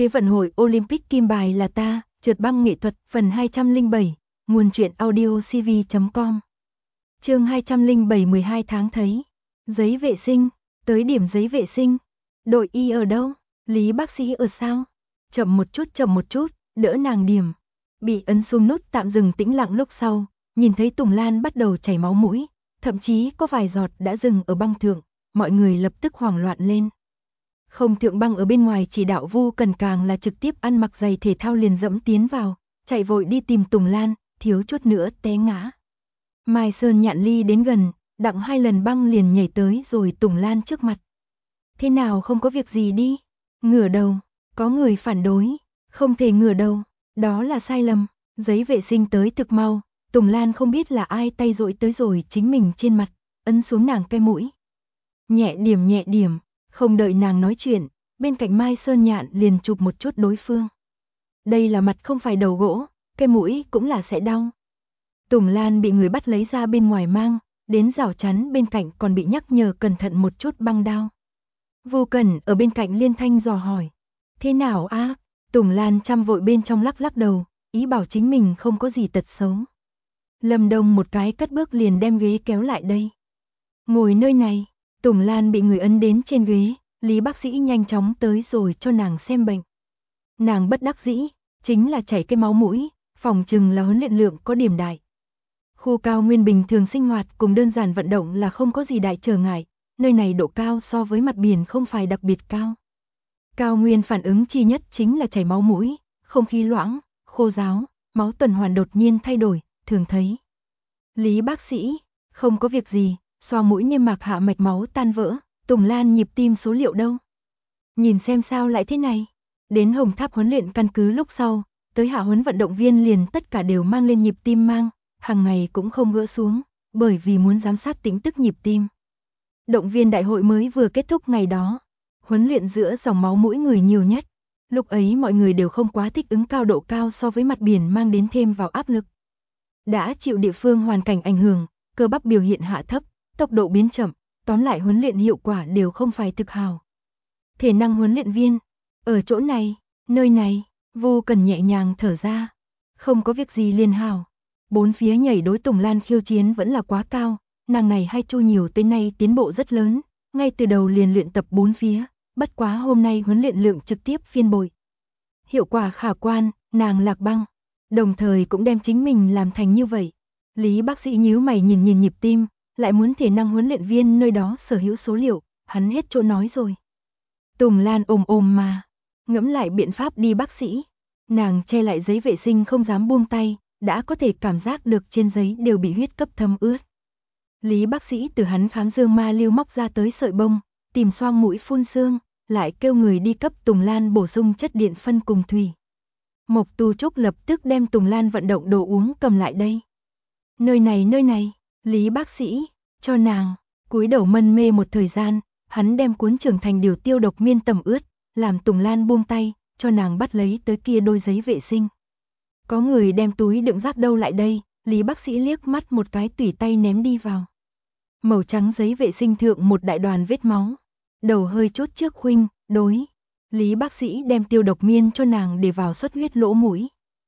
Thế vận hội Olympic kim bài là ta, trượt băng nghệ thuật, phần 207, nguồn truyện audio cv.com. Chương 207 12 tháng thấy. Giấy vệ sinh, tới điểm giấy vệ sinh. Đội y ở đâu? Lý bác sĩ ở sao? Chậm một chút, đỡ nàng điểm. Bị ấn xuống nút tạm dừng tĩnh lặng lúc sau, nhìn thấy Tùng Lan bắt đầu chảy máu mũi, thậm chí có vài giọt đã dừng ở băng thượng, mọi người lập tức hoảng loạn lên. Không thượng băng ở bên ngoài chỉ đạo Vu Cần càng là trực tiếp ăn mặc giày thể thao liền dẫm tiến vào, chạy vội đi tìm Tùng Lan, thiếu chút nữa té ngã. Mai Sơn Nhạn ly đến gần, đặng 2 lần băng liền nhảy tới rồi Tùng Lan trước mặt. Thế nào không có việc gì đi? Ngửa đầu, có người phản đối, không thể ngửa đầu, đó là sai lầm, giấy vệ sinh tới thực mau, Tùng Lan không biết là ai tay dỗi tới rồi chính mình trên mặt, ấn xuống nàng cái mũi. Nhẹ điểm, không đợi nàng nói chuyện, bên cạnh Mai Sơn Nhạn liền chụp một chút đối phương. Đây là mặt không phải đầu gỗ, cái mũi cũng là sẽ đau. Tùng Lan bị người bắt lấy ra bên ngoài mang, đến rào chắn bên cạnh còn bị nhắc nhở cẩn thận một chút băng đao. Vô Cần ở bên cạnh liên thanh dò hỏi. Thế nào a? Tùng Lan chăm vội bên trong lắc đầu, ý bảo chính mình không có gì tật xấu. Lâm Đông một cái cất bước liền đem ghế kéo lại đây. Ngồi nơi này, Tùng Lan bị người ấn đến trên ghế, Lý bác sĩ nhanh chóng tới rồi cho nàng xem bệnh. Nàng bất đắc dĩ, chính là chảy cái máu mũi, phòng chừng là huấn luyện lượng có điểm đại. Khu cao nguyên bình thường sinh hoạt cùng đơn giản vận động là không có gì đại trở ngại, nơi này độ cao so với mặt biển không phải đặc biệt cao. Cao nguyên phản ứng chi nhất chính là chảy máu mũi, không khí loãng, khô ráo, máu tuần hoàn đột nhiên thay đổi, thường thấy. Lý bác sĩ, không có việc gì, xoa mũi niêm mạc hạ mạch máu tan vỡ, Tùng Lan nhịp tim số liệu đâu? Nhìn xem sao lại thế này. Đến Hồng Tháp huấn luyện căn cứ lúc sau, tới hạ huấn vận động viên liền tất cả đều mang lên nhịp tim mang, hàng ngày cũng không gỡ xuống, bởi vì muốn giám sát tĩnh tức nhịp tim. Động viên đại hội mới vừa kết thúc ngày đó, huấn luyện giữa dòng máu mũi người nhiều nhất. Lúc ấy mọi người đều không quá thích ứng cao độ cao so với mặt biển mang đến thêm vào áp lực. Đã chịu địa phương hoàn cảnh ảnh hưởng, cơ bắp biểu hiện hạ thấp, tốc độ biến chậm, tóm lại huấn luyện hiệu quả đều không phải thực hào. Thể năng huấn luyện viên, ở chỗ này, nơi này, Vô Cần nhẹ nhàng thở ra. Không có việc gì liền hào. Bốn phía nhảy đối Tùng Lan khiêu chiến vẫn là quá cao, nàng này hay chu nhiều tới nay tiến bộ rất lớn, ngay từ đầu liền luyện tập bốn phía, bất quá hôm nay huấn luyện lượng trực tiếp phiên bội. Hiệu quả khả quan, nàng lạc băng, đồng thời cũng đem chính mình làm thành như vậy. Lý bác sĩ nhíu mày nhìn nhịp tim, lại muốn thể năng huấn luyện viên nơi đó sở hữu số liệu, hắn hết chỗ nói rồi. Tùng Lan ôm mà, ngẫm lại biện pháp đi bác sĩ. Nàng che lại giấy vệ sinh không dám buông tay, đã có thể cảm giác được trên giấy đều bị huyết cấp thấm ướt. Lý bác sĩ từ hắn khám dương ma lưu móc ra tới sợi bông, tìm xoang mũi phun sương, lại kêu người đi cấp Tùng Lan bổ sung chất điện phân cùng thủy. Mộc Tu Trúc lập tức đem Tùng Lan vận động đồ uống cầm lại đây. Nơi này, Lý bác sĩ, cho nàng, cúi đầu mân mê một thời gian, hắn đem cuốn trưởng thành điều tiêu độc miên tẩm ướt, làm Tùng Lan buông tay, cho nàng bắt lấy tới kia đôi giấy vệ sinh. Có người đem túi đựng rác đâu lại đây, Lý bác sĩ liếc mắt một cái tùy tay ném đi vào. Màu trắng giấy vệ sinh thượng một đại đoàn vết máu, đầu hơi chốt trước khuynh, đối. Lý bác sĩ đem tiêu độc miên cho nàng để vào xuất huyết lỗ mũi.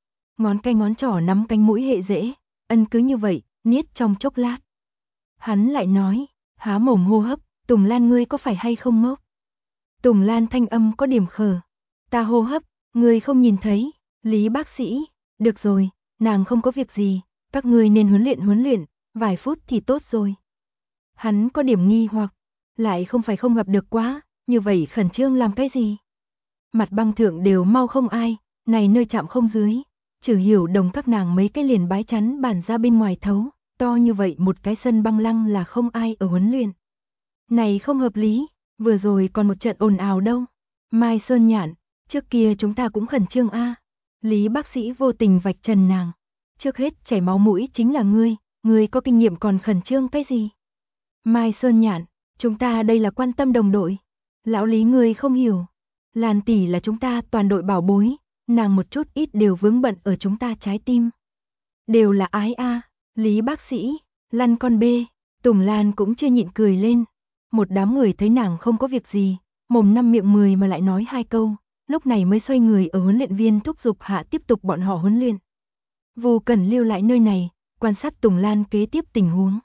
Ngón trỏ nắm cánh mũi hệ dễ, ân cứ như vậy, niết trong chốc lát. Hắn lại nói, há mồm hô hấp, Tùng Lan ngươi có phải hay không ngốc? Tùng Lan thanh âm có điểm khờ. Ta hô hấp, ngươi không nhìn thấy. Lý bác sĩ, được rồi, nàng không có việc gì, các ngươi nên huấn luyện, vài phút thì tốt rồi. Hắn có điểm nghi hoặc, lại không phải không gặp được quá, như vậy khẩn trương làm cái gì? Mặt băng thượng đều mau không ai, này nơi chạm không dưới, Trừ Hiểu Đồng các nàng mấy cái liền bái chắn bàn ra bên ngoài thấu, to như vậy một cái sân băng lăng là không ai ở huấn luyện. Này không hợp lý, vừa rồi còn một trận ồn ào đâu. Mai Sơn Nhạn, trước kia chúng ta cũng khẩn trương a. Lý bác sĩ vô tình vạch trần nàng. Trước hết chảy máu mũi chính là ngươi có kinh nghiệm còn khẩn trương cái gì? Mai Sơn Nhạn, chúng ta đây là quan tâm đồng đội. Lão Lý ngươi không hiểu. Lan tỷ là chúng ta toàn đội bảo bối, nàng một chút ít đều vướng bận ở chúng ta trái tim. Đều là ái a. Lý bác sĩ, lăn con bê. Tùng Lan cũng chưa nhịn cười lên. Một đám người thấy nàng không có việc gì, mồm năm miệng 10 mà lại nói hai câu, lúc này mới xoay người ở huấn luyện viên thúc giục hạ tiếp tục bọn họ huấn luyện. Vô Cần lưu lại nơi này, quan sát Tùng Lan kế tiếp tình huống.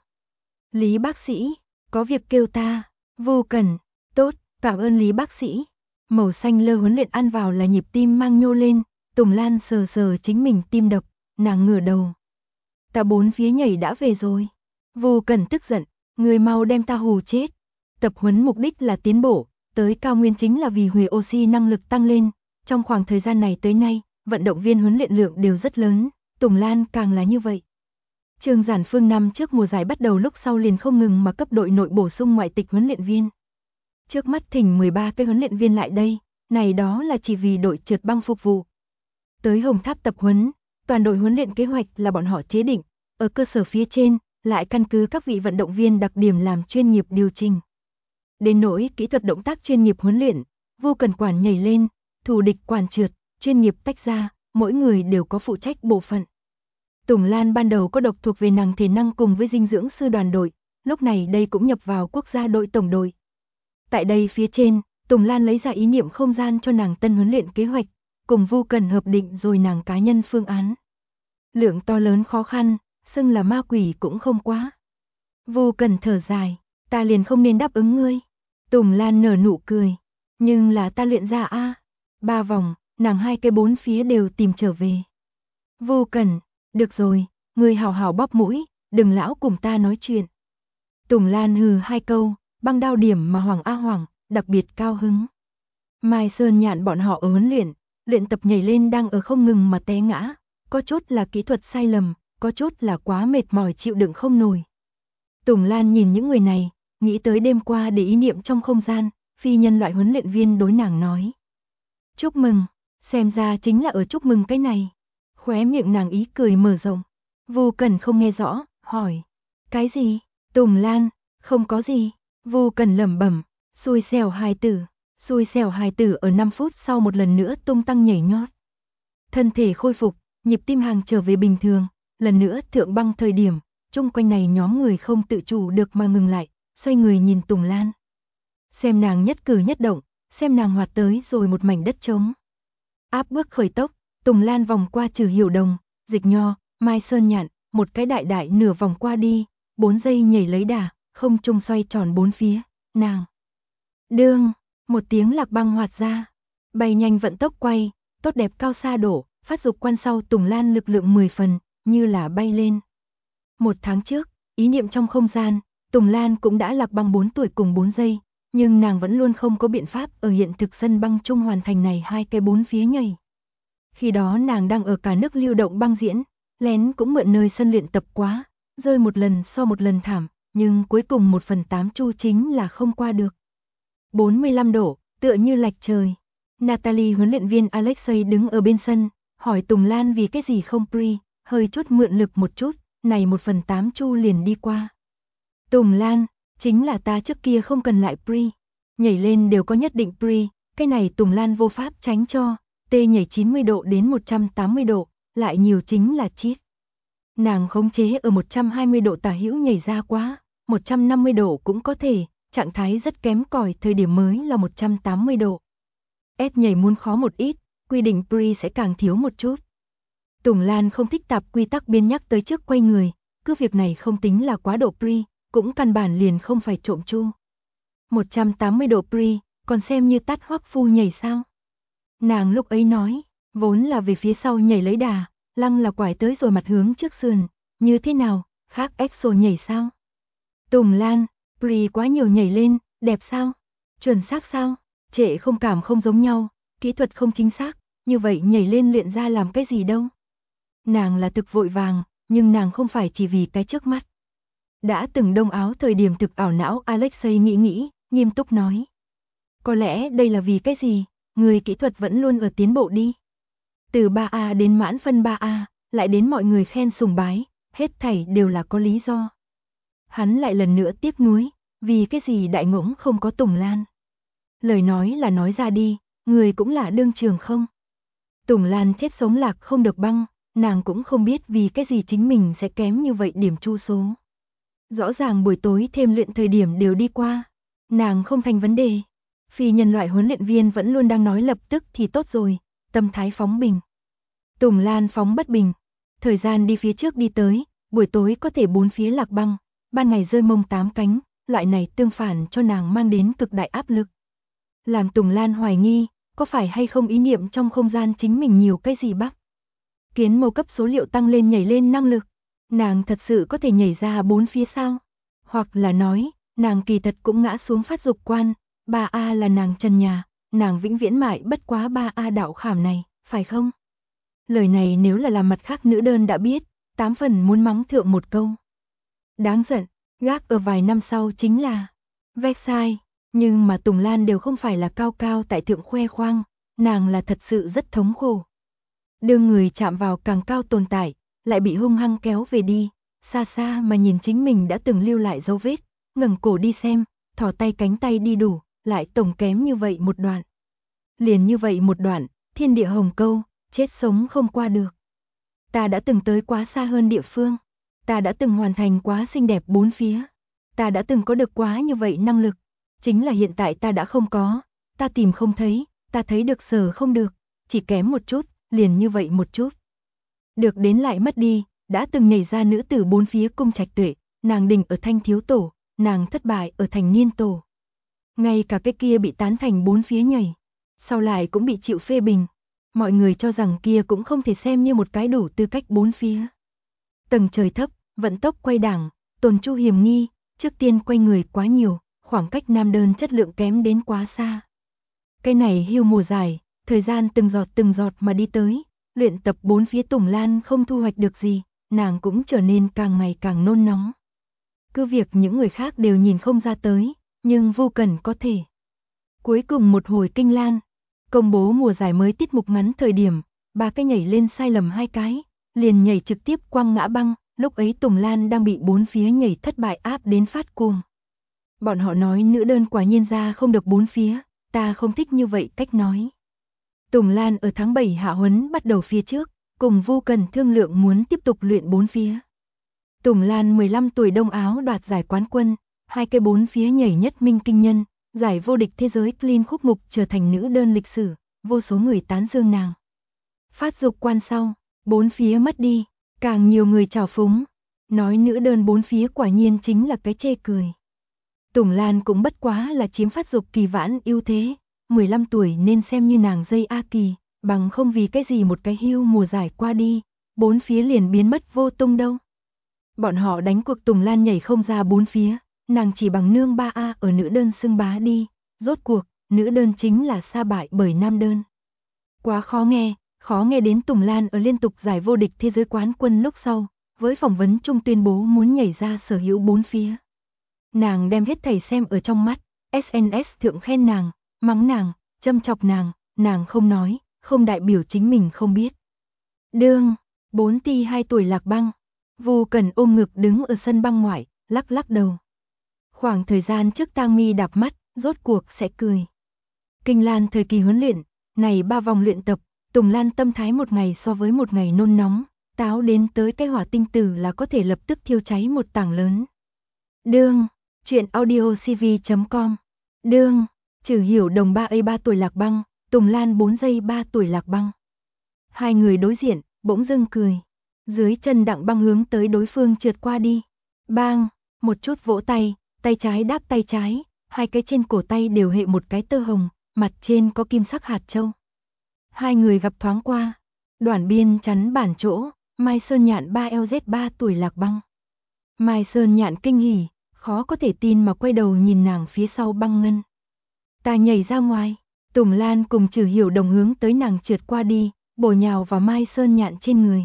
Lý bác sĩ, có việc kêu ta. Vô Cần, tốt, cảm ơn Lý bác sĩ. Màu xanh lơ huấn luyện ăn vào là nhịp tim mang nhô lên, Tùng Lan sờ sờ chính mình tim đập, nàng ngửa đầu. Ta bốn phía nhảy đã về rồi. Vô Cần tức giận, người mau đem ta hù chết. Tập huấn mục đích là tiến bộ, tới cao nguyên chính là vì huề oxy năng lực tăng lên. Trong khoảng thời gian này tới nay, vận động viên huấn luyện lượng đều rất lớn, Tùng Lan càng là như vậy. Trương Giản Phương năm trước mùa giải bắt đầu lúc sau liền không ngừng mà cấp đội nội bổ sung ngoại tịch huấn luyện viên. Trước mắt thỉnh 13 cái huấn luyện viên lại đây, này đó là chỉ vì đội trượt băng phục vụ. Tới Hồng Tháp tập huấn, toàn đội huấn luyện kế hoạch là bọn họ chế định, ở cơ sở phía trên, lại căn cứ các vị vận động viên đặc điểm làm chuyên nghiệp điều chỉnh. Đến nỗi kỹ thuật động tác chuyên nghiệp huấn luyện, Vô Cần quản nhảy lên, thủ địch quản trượt, chuyên nghiệp tách ra, mỗi người đều có phụ trách bộ phận. Tùng Lan ban đầu có độc thuộc về nàng thể năng cùng với dinh dưỡng sư đoàn đội, lúc này đây cũng nhập vào quốc gia đội tổng đội. Tại đây phía trên, Tùng Lan lấy ra ý niệm không gian cho nàng tân huấn luyện kế hoạch, cùng Vô Cần hợp định rồi nàng cá nhân phương án. Lượng to lớn khó khăn, xưng là ma quỷ cũng không quá. Vô Cần thở dài, ta liền không nên đáp ứng ngươi. Tùng Lan nở nụ cười, nhưng là ta luyện ra a. 3 vòng, nàng hai cái bốn phía đều tìm trở về. Vô Cần, được rồi, ngươi hào hào bóp mũi, đừng lão cùng ta nói chuyện. Tùng Lan hừ hai câu, băng đao điểm mà Hoàng A Hoàng, đặc biệt cao hứng. Mai Sơn Nhạn bọn họ ở huấn luyện tập nhảy lên đang ở không ngừng mà té ngã, có chốt là kỹ thuật sai lầm, có chốt là quá mệt mỏi chịu đựng không nổi. Tùng Lan nhìn những người này, nghĩ tới đêm qua để ý niệm trong không gian, phi nhân loại huấn luyện viên đối nàng nói. Chúc mừng, xem ra chính là ở chúc mừng cái này. Khóe miệng nàng ý cười mở rộng. Vô Cần không nghe rõ, hỏi. Cái gì? Tùng Lan, không có gì. Vô Cần lẩm bẩm, xui xẻo hài tử. Xui xẻo hài tử ở 5 phút sau một lần nữa tung tăng nhảy nhót. Thân thể khôi phục, nhịp tim hàng trở về bình thường, lần nữa thượng băng thời điểm, chung quanh này nhóm người không tự chủ được mà ngừng lại, xoay người nhìn Tùng Lan. Xem nàng nhất cử nhất động, xem nàng hoạt tới rồi một mảnh đất trống. Áp bước khởi tốc, Tùng Lan vòng qua Trừ Hiểu Đồng, Dịch Nho, Mai Sơn Nhạn, một cái đại nửa vòng qua đi, 4 giây nhảy lấy đà, không trung xoay tròn bốn phía, nàng. Đương, một tiếng lạc băng hoạt ra, bay nhanh vận tốc quay, tốt đẹp cao xa đổ, phát dục quan sau Tùng Lan lực lượng 10 phần, như là bay lên. 1 tháng trước, ý niệm trong không gian, Tùng Lan cũng đã lạc băng 4 tuổi cùng 4 giây, nhưng nàng vẫn luôn không có biện pháp ở hiện thực sân băng chung hoàn thành này hai cái bốn phía nhảy. Khi đó nàng đang ở cả nước lưu động băng diễn, lén cũng mượn nơi sân luyện tập quá, rơi một lần so một lần thảm, nhưng cuối cùng 1/8 chu chính là không qua được. 45 độ, tựa như lệch trời. Natalie huấn luyện viên Alexei đứng ở bên sân, hỏi Tùng Lan vì cái gì không pre, hơi chút mượn lực một chút, này 1/8 chu liền đi qua. Tùng Lan, chính là ta trước kia không cần lại pre, nhảy lên đều có nhất định pre, cái này Tùng Lan vô pháp tránh cho, tê nhảy 90 độ đến 180 độ, lại nhiều chính là cheat. Nàng khống chế ở 120 độ tả hữu nhảy ra quá, 150 độ cũng có thể, trạng thái rất kém cỏi thời điểm mới là 180 độ. S nhảy muốn khó một ít, quy định pre sẽ càng thiếu một chút. Tùng Lan không thích tạp quy tắc biên nhắc tới trước quay người, cứ việc này không tính là quá độ pre, cũng căn bản liền không phải trộm chu. 180 độ pre, còn xem như tát Hoắc Phu nhảy sao? Nàng lúc ấy nói, vốn là về phía sau nhảy lấy đà, lăng là quải tới rồi mặt hướng trước sườn, như thế nào, khác EXO nhảy sao? Tùng Lan, pre quá nhiều nhảy lên, đẹp sao? Chuẩn xác sao? Trệ không cảm không giống nhau, kỹ thuật không chính xác, như vậy nhảy lên luyện ra làm cái gì đâu? Nàng là thực vội vàng, nhưng nàng không phải chỉ vì cái trước mắt. Đã từng đông áo thời điểm thực ảo não Alexei nghĩ, nghiêm túc nói. Có lẽ đây là vì cái gì, người kỹ thuật vẫn luôn ở tiến bộ đi. Từ 3A đến mãn phân 3A, lại đến mọi người khen sùng bái, hết thảy đều là có lý do. Hắn lại lần nữa tiếc nuối, vì cái gì đại ngỗng không có Tùng Lan. Lời nói là nói ra đi, người cũng là đương trường không. Tùng Lan chết sống lạc không được băng, nàng cũng không biết vì cái gì chính mình sẽ kém như vậy điểm chu số. Rõ ràng buổi tối thêm luyện thời điểm đều đi qua, nàng không thành vấn đề. Phi nhân loại huấn luyện viên vẫn luôn đang nói lập tức thì tốt rồi, tâm thái phóng bình. Tùng Lan phóng bất bình. Thời gian đi phía trước đi tới, buổi tối có thể bốn phía lạc băng, ban ngày rơi mông tám cánh, loại này tương phản cho nàng mang đến cực đại áp lực. Làm Tùng Lan hoài nghi, có phải hay không ý niệm trong không gian chính mình nhiều cái gì bắc. Kiến mô cấp số liệu tăng lên nhảy lên năng lực. Nàng thật sự có thể nhảy ra bốn phía sao? Hoặc là nói, nàng kỳ thật cũng ngã xuống phát dục quan, 3A là nàng trần nhà, nàng vĩnh viễn mãi bất quá 3A đạo khảm này, phải không? Lời này nếu là làm mặt khác nữ đơn đã biết, 8 phần muốn mắng thượng một câu. Đáng giận, gác ở vài năm sau chính là Versailles, nhưng mà Tùng Lan đều không phải là cao cao tại thượng khoe khoang, nàng là thật sự rất thống khổ. Đưa người chạm vào càng cao tồn tại, lại bị hung hăng kéo về đi, xa xa mà nhìn chính mình đã từng lưu lại dấu vết, ngẩng cổ đi xem, thò tay cánh tay đi đủ, lại tổng kém như vậy một đoạn. Liền như vậy một đoạn, thiên địa hồng câu, chết sống không qua được. Ta đã từng tới quá xa hơn địa phương, ta đã từng hoàn thành quá xinh đẹp bốn phía, ta đã từng có được quá như vậy năng lực, chính là hiện tại ta đã không có, ta tìm không thấy, ta thấy được sở không được, chỉ kém một chút, liền như vậy một chút. Được đến lại mất đi, đã từng nhảy ra nữ tử bốn phía cung trạch tuệ, nàng đình ở thanh thiếu tổ, nàng thất bại ở thành niên tổ. Ngay cả cái kia bị tán thành bốn phía nhảy, sau lại cũng bị chịu phê bình. Mọi người cho rằng kia cũng không thể xem như một cái đủ tư cách bốn phía. Tầng trời thấp, vận tốc quay đảng, tồn chu hiểm nghi, trước tiên quay người quá nhiều, khoảng cách nam đơn chất lượng kém đến quá xa. Cái này hưu mùa dài, thời gian từng giọt mà đi tới, luyện tập bốn phía Tùng Lan không thu hoạch được gì, nàng cũng trở nên càng ngày càng nôn nóng. Cứ việc những người khác đều nhìn không ra tới, nhưng Vu Cẩn có thể. Cuối cùng một hồi kinh lan, công bố mùa giải mới tiết mục ngắn thời điểm, ba cái nhảy lên sai lầm hai cái, liền nhảy trực tiếp quăng ngã băng, lúc ấy Tùng Lan đang bị bốn phía nhảy thất bại áp đến phát cuồng. Bọn họ nói nữ đơn quả nhiên ra không được bốn phía, ta không thích như vậy cách nói. Tùng Lan ở tháng 7 hạ huấn bắt đầu phía trước, cùng Vu Cần thương lượng muốn tiếp tục luyện bốn phía. Tùng Lan 15 tuổi Đông Áo đoạt giải quán quân, hai cái bốn phía nhảy nhất minh kinh nhân, giải vô địch thế giới clean khúc mục trở thành nữ đơn lịch sử, vô số người tán dương nàng. Phát dục quan sau, bốn phía mất đi, càng nhiều người chào phúng, nói nữ đơn bốn phía quả nhiên chính là cái chê cười. Tùng Lan cũng bất quá là chiếm phát dục kỳ vãn ưu thế, 15 tuổi nên xem như nàng dây A kỳ, bằng không vì cái gì một cái hưu mùa giải qua đi, bốn phía liền biến mất vô tung đâu. Bọn họ đánh cuộc Tùng Lan nhảy không ra bốn phía, nàng chỉ bằng nương 3A ở nữ đơn xưng bá đi, rốt cuộc, nữ đơn chính là sa bại bởi nam đơn. Quá khó nghe đến Tùng Lan ở liên tục giải vô địch thế giới quán quân lúc sau, với phỏng vấn chung tuyên bố muốn nhảy ra sở hữu bốn phía. Nàng đem hết thảy xem ở trong mắt, SNS thượng khen nàng, mắng nàng, châm chọc nàng không nói, không đại biểu chính mình không biết. Đương, 4 ti 2 tuổi lạc băng, Vu Cần ôm ngực đứng ở sân băng ngoại, lắc lắc đầu. Khoảng thời gian trước Tang Mi đạp mắt, rốt cuộc sẽ cười. Kinh Lan thời kỳ huấn luyện, này 3 vòng luyện tập, Tùng Lan tâm thái một ngày so với một ngày nôn nóng, táo đến tới cái hỏa tinh tử là có thể lập tức thiêu cháy một tảng lớn. Đương, chuyện audio cv.com. Đương, Trừ Hiểu Đồng 3A 3 tuổi lạc băng, Tùng Lan 4 giây 3 tuổi lạc băng. Hai người đối diện, bỗng dưng cười. Dưới chân Đặng Băng hướng tới đối phương trượt qua đi. Bang, một chút vỗ tay, tay trái đáp tay trái, hai cái trên cổ tay đều hệ một cái tơ hồng, mặt trên có kim sắc hạt châu. Hai người gặp thoáng qua. Đoản Biên chắn bản chỗ, Mai Sơn Nhạn 3LZ 3 tuổi lạc băng. Mai Sơn Nhạn kinh hỉ, khó có thể tin mà quay đầu nhìn nàng phía sau băng ngân. Ta nhảy ra ngoài, Tùng Lan cùng Trừ Hiểu Đồng hướng tới nàng trượt qua đi, bổ nhào vào Mai Sơn Nhạn trên người.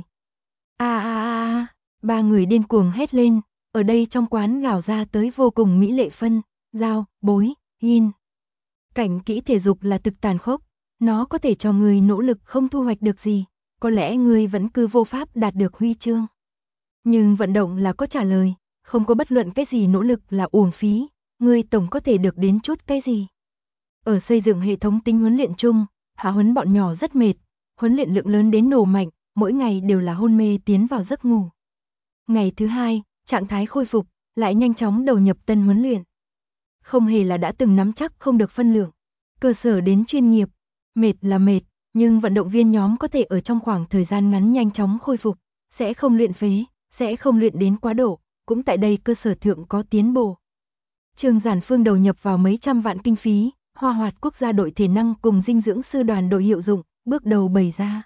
Ba người điên cuồng hét lên, ở đây trong quán gào ra tới vô cùng mỹ lệ phân, giao, bối, hin. Cảnh kỹ thể dục là thực tàn khốc, nó có thể cho người nỗ lực không thu hoạch được gì, có lẽ người vẫn cứ vô pháp đạt được huy chương. Nhưng vận động là có trả lời, không có bất luận cái gì nỗ lực là uổng phí, người tổng có thể được đến chút cái gì. Ở xây dựng hệ thống tính huấn luyện chung, hạ huấn bọn nhỏ rất mệt, huấn luyện lượng lớn đến nổ mạnh, mỗi ngày đều là hôn mê tiến vào giấc ngủ. Ngày thứ hai, trạng thái khôi phục, lại nhanh chóng đầu nhập tân huấn luyện. Không hề là đã từng nắm chắc không được phân lượng, cơ sở đến chuyên nghiệp. Mệt là mệt, nhưng vận động viên nhóm có thể ở trong khoảng thời gian ngắn nhanh chóng khôi phục, sẽ không luyện phế, sẽ không luyện đến quá độ, cũng tại đây cơ sở thượng có tiến bộ. Trương Giản Phương đầu nhập vào mấy trăm vạn kinh phí, Hoa Hoạt quốc gia đội thể năng cùng dinh dưỡng sư đoàn đội hiệu dụng, bước đầu bày ra.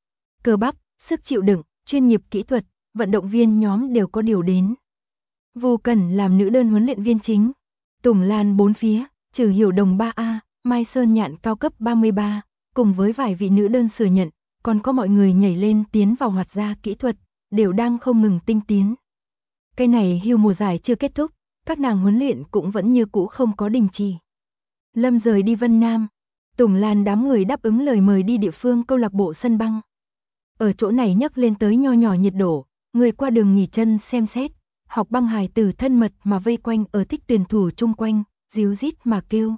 Cơ bắp, sức chịu đựng, chuyên nghiệp kỹ thuật, vận động viên nhóm đều có điều đến. Vô Cẩn làm nữ đơn huấn luyện viên chính, Tùng Lan bốn phía, Trừ Hiểu Đồng 3A, Mai Sơn Nhạn cao cấp 33, cùng với vài vị nữ đơn sửa nhận, còn có mọi người nhảy lên tiến vào hoạt gia kỹ thuật, đều đang không ngừng tinh tiến. Cái này hưu mùa giải chưa kết thúc, các nàng huấn luyện cũng vẫn như cũ không có đình chỉ. Lâm rời đi Vân Nam, Tùng Lan đám người đáp ứng lời mời đi địa phương câu lạc bộ sân băng. Ở chỗ này nhấc lên tới nho nhỏ nhiệt độ, người qua đường nghỉ chân xem xét, học băng hài tử thân mật mà vây quanh ở thích tuyển thủ chung quanh, díu dít mà kêu.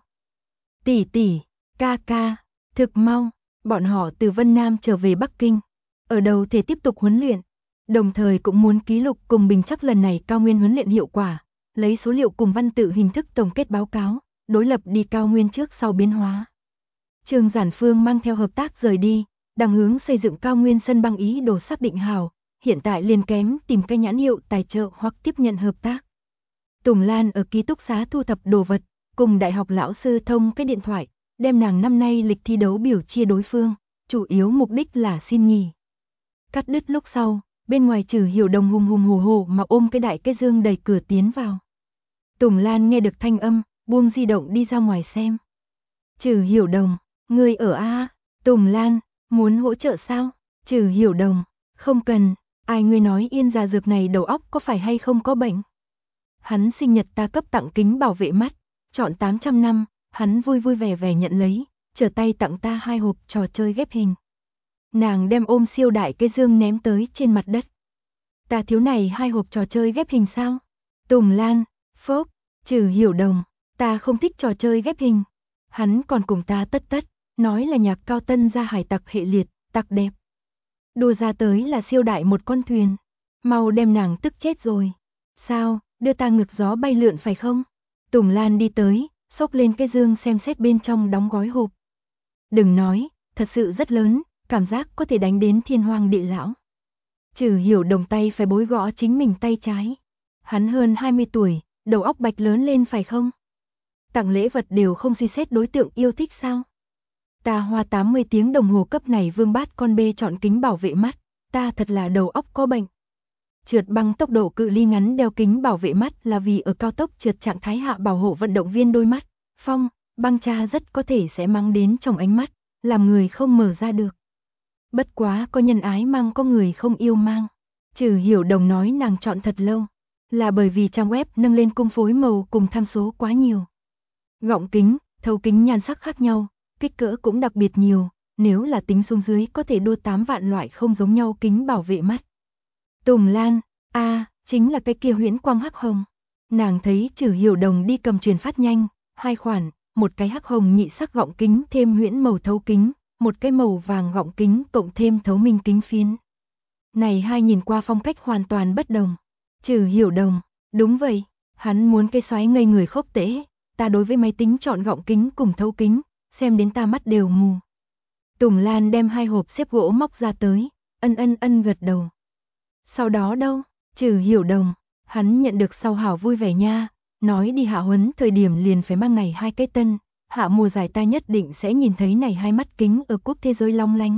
Tỷ tỷ, ca ca, thực mau, bọn họ từ Vân Nam trở về Bắc Kinh, ở đầu thể tiếp tục huấn luyện, đồng thời cũng muốn ký lục cùng bình chắc lần này cao nguyên huấn luyện hiệu quả, lấy số liệu cùng văn tự hình thức tổng kết báo cáo, đối lập đi cao nguyên trước sau biến hóa. Trương Giản Phương mang theo hợp tác rời đi, đang hướng xây dựng cao nguyên sân băng ý đồ xác định hào, hiện tại liền kém tìm cái nhãn hiệu tài trợ hoặc tiếp nhận hợp tác. Tùng Lan ở ký túc xá thu thập đồ vật, cùng đại học lão sư thông cái điện thoại, đem nàng năm nay lịch thi đấu biểu chia đối phương, chủ yếu mục đích là xin nghỉ. Cắt đứt lúc sau, bên ngoài Trừ Hiểu Đồng hùng hùng hổ hổ mà ôm cái đại cái dương đẩy cửa tiến vào. Tùng Lan nghe được thanh âm, buông di động đi ra ngoài xem. Trừ Hiểu Đồng, người ở A? Tùng Lan, muốn hỗ trợ sao? Trừ Hiểu Đồng, không cần, ai ngươi nói Yên già dược này đầu óc có phải hay không có bệnh? Hắn sinh nhật ta cấp tặng kính bảo vệ mắt, chọn 800 năm, hắn vui vui vẻ vẻ nhận lấy, trở tay tặng ta 2 hộp trò chơi ghép hình. Nàng đem ôm siêu đại cái dương ném tới trên mặt đất. Ta thiếu này 2 hộp trò chơi ghép hình sao? Tùng Lan, phốp, Trừ Hiểu Đồng, ta không thích trò chơi ghép hình. Hắn còn cùng ta tất tất, nói là nhạc cao tân ra hải tặc hệ liệt, tặc đẹp. Đua ra tới là siêu đại một con thuyền, mau đem nàng tức chết rồi. Sao, đưa ta ngược gió bay lượn phải không? Tùng Lan đi tới, xốc lên cái dương xem xét bên trong đóng gói hộp. Đừng nói, thật sự rất lớn, cảm giác có thể đánh đến thiên hoàng địa lão. Trừ Hiểu Đồng tay phải bối gõ chính mình tay trái. Hắn hơn 20 tuổi, đầu óc bạch lớn lên phải không? Tặng lễ vật đều không suy xét đối tượng yêu thích sao? Ta hoa 80 tiếng đồng hồ cấp này vương bát con bê chọn kính bảo vệ mắt, ta thật là đầu óc có bệnh. Trượt băng tốc độ cự ly ngắn đeo kính bảo vệ mắt là vì ở cao tốc trượt trạng thái hạ bảo hộ vận động viên đôi mắt. Phong, băng cha rất có thể sẽ mang đến trong ánh mắt, làm người không mở ra được. Bất quá có nhân ái mang có người không yêu mang. Trừ Hiểu Đồng nói nàng chọn thật lâu, là bởi vì trang web nâng lên cung phối màu cùng tham số quá nhiều. Gọng kính, thấu kính nhan sắc khác nhau, kích cỡ cũng đặc biệt nhiều, nếu là tính xuống dưới có thể đua 8 vạn loại không giống nhau kính bảo vệ mắt. Tùng Lan, chính là cái kia huyễn quang hắc hồng. Nàng thấy Trừ Hiểu Đồng đi cầm truyền phát nhanh, 2 khoản, một cái hắc hồng nhị sắc gọng kính thêm huyễn màu thấu kính, một cái màu vàng gọng kính cộng thêm thấu minh kính phiến. Này hai nhìn qua phong cách hoàn toàn bất đồng. Trừ Hiểu Đồng, đúng vậy, hắn muốn cái xoáy ngây người khốc tễ, ta đối với máy tính chọn gọng kính cùng thấu kính, xem đến ta mắt đều mù. Tùng Lan đem 2 hộp xếp gỗ móc ra tới, ân gật đầu. Sau đó đâu? Trừ Hiểu Đồng, hắn nhận được sau hảo vui vẻ nha, nói đi hạ huấn thời điểm liền phải mang này 2 cái tân, hạ mùa giải ta nhất định sẽ nhìn thấy này 2 mắt kính ở cúp thế giới long lánh.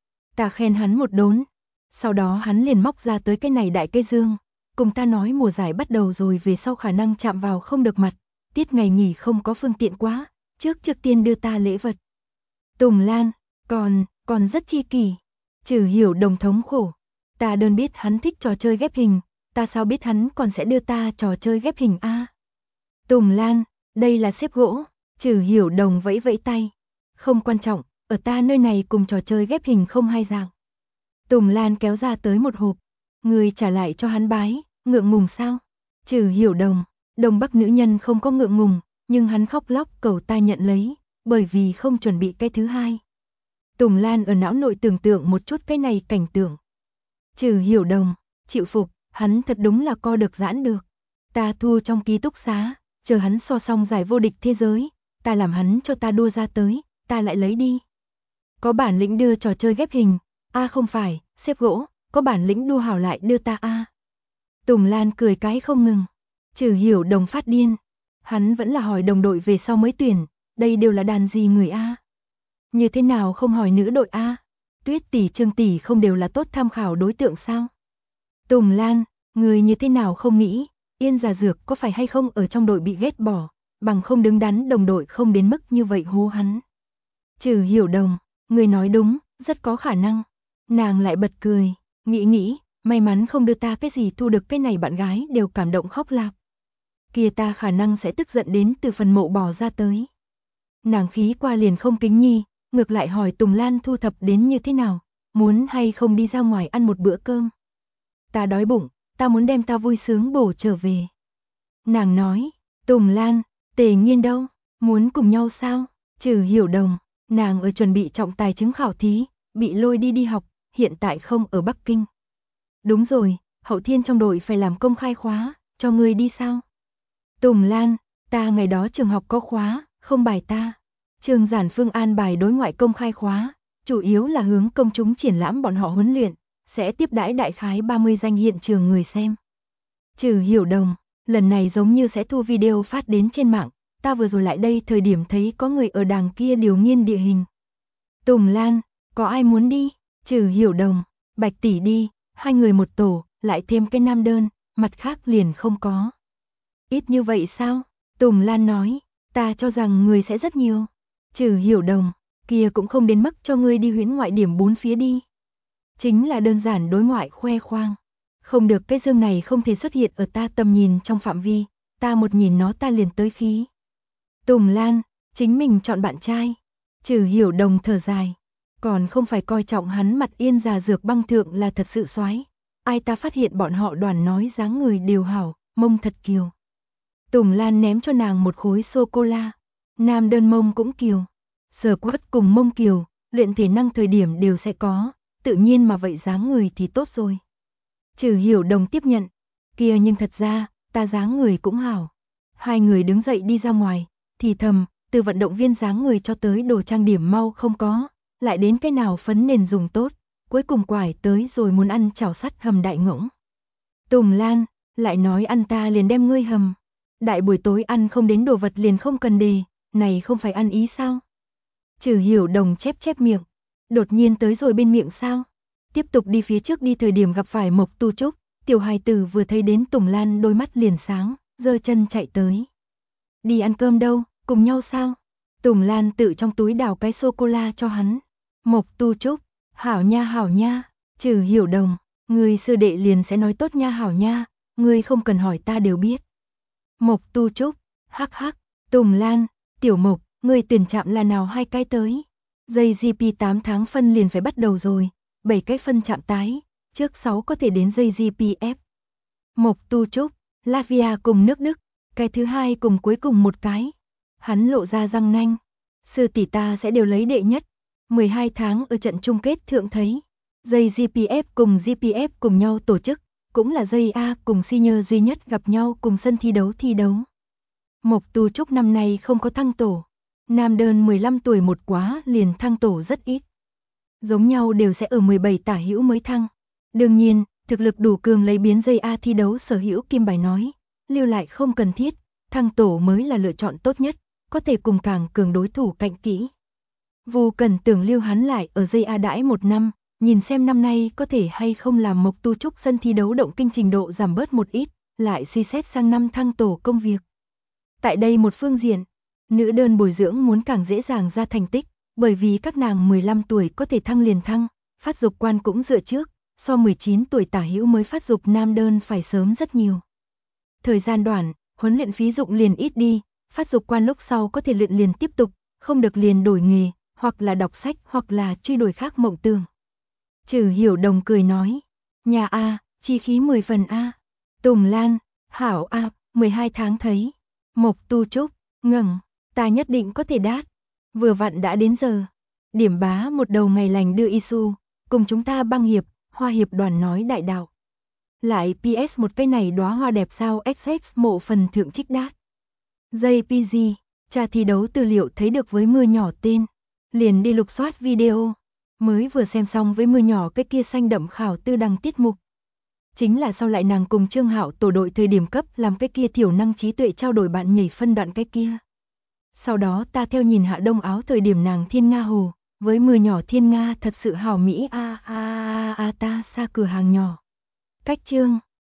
Ta khen hắn một đốn, sau đó hắn liền móc ra tới cái này đại cái dương, cùng ta nói mùa giải bắt đầu rồi về sau khả năng chạm vào không được mặt, tiết ngày nghỉ không có phương tiện quá, trước tiên đưa ta lễ vật. Tùng Lan, còn rất chi kỷ. Trừ Hiểu Đồng thống khổ, ta đơn biết hắn thích trò chơi ghép hình, ta sao biết hắn còn sẽ đưa ta trò chơi ghép hình a? Tùng Lan, đây là xếp gỗ. Trừ Hiểu Đồng vẫy vẫy tay. Không quan trọng, ở ta nơi này cùng trò chơi ghép hình không hai dạng. Tùng Lan kéo ra tới một hộp. Người trả lại cho hắn bái, ngượng ngùng sao? Trừ Hiểu Đồng, Đông Bắc nữ nhân không có ngượng ngùng, nhưng hắn khóc lóc cầu ta nhận lấy, bởi vì không chuẩn bị cái thứ hai. Tùng Lan ở não nội tưởng tượng một chút cái này cảnh tượng. Trừ Hiểu Đồng, chịu phục, hắn thật đúng là co được giãn được. Ta thu trong ký túc xá, chờ hắn so xong giải vô địch thế giới, ta làm hắn cho ta đua ra tới, ta lại lấy đi. Có bản lĩnh đưa trò chơi ghép hình, không phải, xếp gỗ, có bản lĩnh đua hảo lại đưa ta Tùng Lan cười cái không ngừng. Trừ Hiểu Đồng phát điên. Hắn vẫn là hỏi đồng đội về sau mới tuyển, đây đều là đàn gì người Như thế nào không hỏi nữ đội Tuyết tỷ Trương tỷ không đều là tốt tham khảo đối tượng sao? Tùng Lan, người như thế nào không nghĩ, Yên Giả Dược có phải hay không ở trong đội bị ghét bỏ, bằng không đứng đắn đồng đội không đến mức như vậy hô hắn. Trừ Hiểu Đồng, người nói đúng, rất có khả năng. Nàng lại bật cười, nghĩ, may mắn không đưa ta cái gì thu được cái này bạn gái đều cảm động khóc lạp. Kia ta khả năng sẽ tức giận đến từ phần mộ bỏ ra tới. Nàng khí qua liền không kính nhi, ngược lại hỏi Tùng Lan thu thập đến như thế nào, muốn hay không đi ra ngoài ăn một bữa cơm. Ta đói bụng, ta muốn đem ta vui sướng bổ trở về. Nàng nói, Tùng Lan, Tề Nghiên đâu, muốn cùng nhau sao? Trừ Hiểu Đồng, nàng ở chuẩn bị trọng tài chứng khảo thí, bị lôi đi học, hiện tại không ở Bắc Kinh. Đúng rồi, Hậu Thiên trong đội phải làm công khai khóa, cho ngươi đi sao? Tùng Lan, ta ngày đó trường học có khóa, không bài ta. Trường Giản Phương an bài đối ngoại công khai khóa, chủ yếu là hướng công chúng triển lãm bọn họ huấn luyện, sẽ tiếp đãi đại khái 30 danh hiện trường người xem. Trừ Hiểu Đồng, lần này giống như sẽ thu video phát đến trên mạng, ta vừa rồi lại đây thời điểm thấy có người ở đàng kia điều nghiên địa hình. Tùng Lan, có ai muốn đi? Trừ Hiểu Đồng, Bạch tỷ đi, hai người một tổ, lại thêm cái nam đơn, mặt khác liền không có. Ít như vậy sao? Tùng Lan nói, ta cho rằng người sẽ rất nhiều. Trừ Hiểu Đồng, kia cũng không đến mức cho ngươi đi huyễn ngoại điểm bốn phía đi. Chính là đơn giản đối ngoại khoe khoang. Không được, cái dương này không thể xuất hiện ở ta tầm nhìn trong phạm vi, ta một nhìn nó ta liền tới khí. Tùng Lan, chính mình chọn bạn trai. Trừ Hiểu Đồng thở dài, còn không phải coi trọng hắn mặt Yên Giả Dược băng thượng là thật sự soái. Ai ta phát hiện bọn họ đoàn nói dáng người đều hảo, mông thật kiều. Tùng Lan ném cho nàng một khối sô-cô-la. Nam đơn mông cũng kiều. Sở quất cùng mông kiều, luyện thể năng thời điểm đều sẽ có, tự nhiên mà vậy dáng người thì tốt rồi. Trừ Hiểu Đồng tiếp nhận, kia nhưng thật ra, ta dáng người cũng hảo. Hai người đứng dậy đi ra ngoài, thì thầm, từ vận động viên dáng người cho tới đồ trang điểm mau không có, lại đến cái nào phấn nền dùng tốt, cuối cùng quải tới rồi muốn ăn chảo sắt hầm đại ngỗng. Tùng Lan, lại nói ăn ta liền đem ngươi hầm. Đại buổi tối ăn không đến đồ vật liền không cần đề, này không phải ăn ý sao? Trừ Hiểu Đồng chép miệng, đột nhiên tới rồi bên miệng sao? Tiếp tục đi phía trước đi thời điểm gặp phải Mộc Tu Trúc, tiểu hài tử vừa thấy đến Tùng Lan đôi mắt liền sáng, giơ chân chạy tới. Đi ăn cơm đâu, cùng nhau sao? Tùng Lan tự trong túi đào cái sô-cô-la cho hắn. Mộc Tu Trúc, hảo nha, Trừ Hiểu Đồng, người sư đệ liền sẽ nói tốt nha hảo nha, ngươi không cần hỏi ta đều biết. Mộc Tu Trúc, hắc, Tùng Lan, tiểu Mộc, ngươi tuyển chạm là nào hai cái tới? Dây GP 8 tháng phân liền phải bắt đầu rồi, 7 cái phân chạm tái, trước 6 có thể đến dây GPF. Mộc Tu Trúc, Latvia cùng nước Đức, cái thứ hai cùng cuối cùng một cái. Hắn lộ ra răng nanh, sư tỷ ta sẽ đều lấy đệ nhất, 12 tháng ở trận chung kết thượng thấy. Dây GPF cùng GPF cùng nhau tổ chức, cũng là dây A cùng senior duy nhất gặp nhau cùng sân thi đấu. Mộc Tu Trúc năm nay không có thăng tổ, nam đơn 15 tuổi một quá liền thăng tổ rất ít. Giống nhau đều sẽ ở 17 tả hữu mới thăng. Đương nhiên, thực lực đủ cường lấy biến dây A thi đấu sở hữu kim bài nói, lưu lại không cần thiết, thăng tổ mới là lựa chọn tốt nhất, có thể cùng càng cường đối thủ cạnh kỹ. Vô Cần tưởng lưu hắn lại ở dây A đãi một năm, nhìn xem năm nay có thể hay không làm Mộc Tu Trúc sân thi đấu động kinh trình độ giảm bớt một ít, lại suy xét sang năm thăng tổ công việc. Tại đây một phương diện, nữ đơn bồi dưỡng muốn càng dễ dàng ra thành tích, bởi vì các nàng 15 tuổi có thể thăng liền thăng, phát dục quan cũng dựa trước, so 19 tuổi tả hữu mới phát dục nam đơn phải sớm rất nhiều. Thời gian đoạn, huấn luyện phí dụng liền ít đi, phát dục quan lúc sau có thể luyện liền tiếp tục, không được liền đổi nghề, hoặc là đọc sách hoặc là truy đuổi khác mộng tưởng. Trừ Hiểu Đồng cười nói, nhà A, chi khí 10 phần A. Tùng Lan, hảo A, 12 tháng thấy. Mộc Tu Trúc, ngẩng, ta nhất định có thể đát. Vừa vặn đã đến giờ. Điểm bá một đầu ngày lành đưa Isu, cùng chúng ta băng hiệp, hoa hiệp đoàn nói đại đạo. Lại PS một cây này đóa hoa đẹp sao XX mộ phần thượng trích đát. JPG, Tra thi đấu tư liệu thấy được với mưa nhỏ tên, liền đi lục soát video. Mới vừa xem xong với mưa nhỏ cái kia xanh đậm khảo tư đăng tiết mục. Chính là sau lại nàng cùng Trương Hạo tổ đội thời điểm cấp làm cái kia thiểu năng trí tuệ trao đổi bạn nhảy phân đoạn cái kia. Sau đó ta theo nhìn Hạ Đông Áo thời điểm nàng Thiên Nga Hồ, với mưa nhỏ Thiên Nga thật sự hảo mỹ ta xa cửa hàng nhỏ. Cách chương